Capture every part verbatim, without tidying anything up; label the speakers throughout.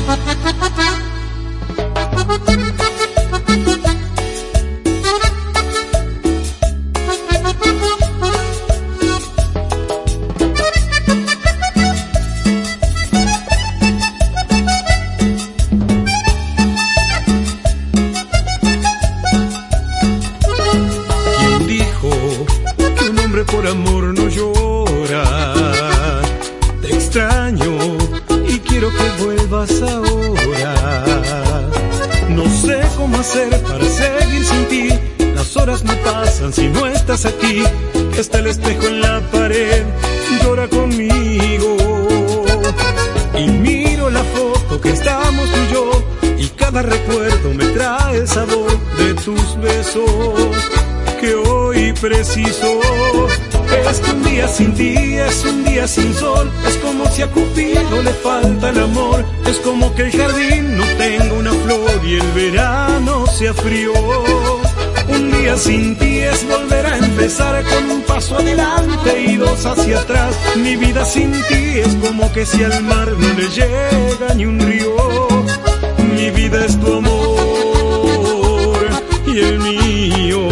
Speaker 1: Por amor no llora, te extraño y quiero que vuelvas ahora. No sé cómo hacer para seguir sin ti, las horas no pasan si no estás aquí. Está el espejo en la pared, llora conmigo. Y miro la foto que estamos tú y yo, y cada recuerdo me trae el sabor de tus besos que hoy preciso. Es que un día sin ti es un día sin sol, es como si a Cupido le falta el amor, es como que el jardín no tenga una flor y el verano sea frío. Un día sin ti es volver a empezar con un paso adelante y dos hacia atrás. Mi vida sin ti es como que si al mar no le llega ni un río. Mi vida es tu amor y el mío.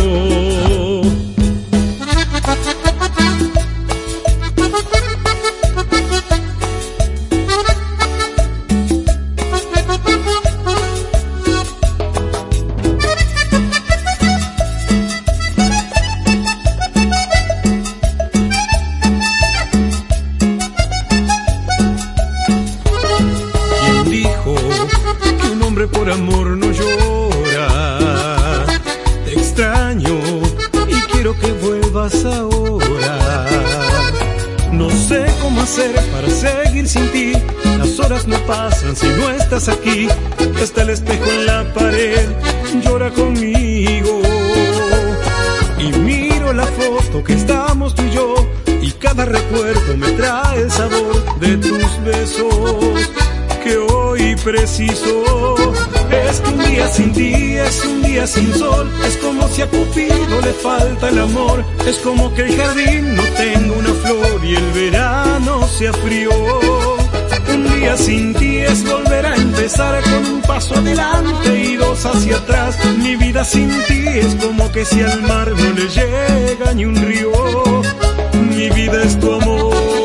Speaker 1: Por amor no llora, te extraño y quiero que vuelvas ahora. No sé cómo hacer para seguir sin ti, las horas no pasan si no estás aquí. Está el espejo en la pared, llora conmigo. Y miro la foto que estamos tú y yo, y cada recuerdo me trae el sabor de tus besos que hoy preciso. Es que un día sin ti es un día sin sol, es como si a Cupido le falta el amor, es como que el jardín no tenga una flor y el verano sea frío. Un día sin ti es volver a empezar con un paso adelante y dos hacia atrás. Mi vida sin ti es como que si al mar no le llega ni un río. Mi vida es tu amor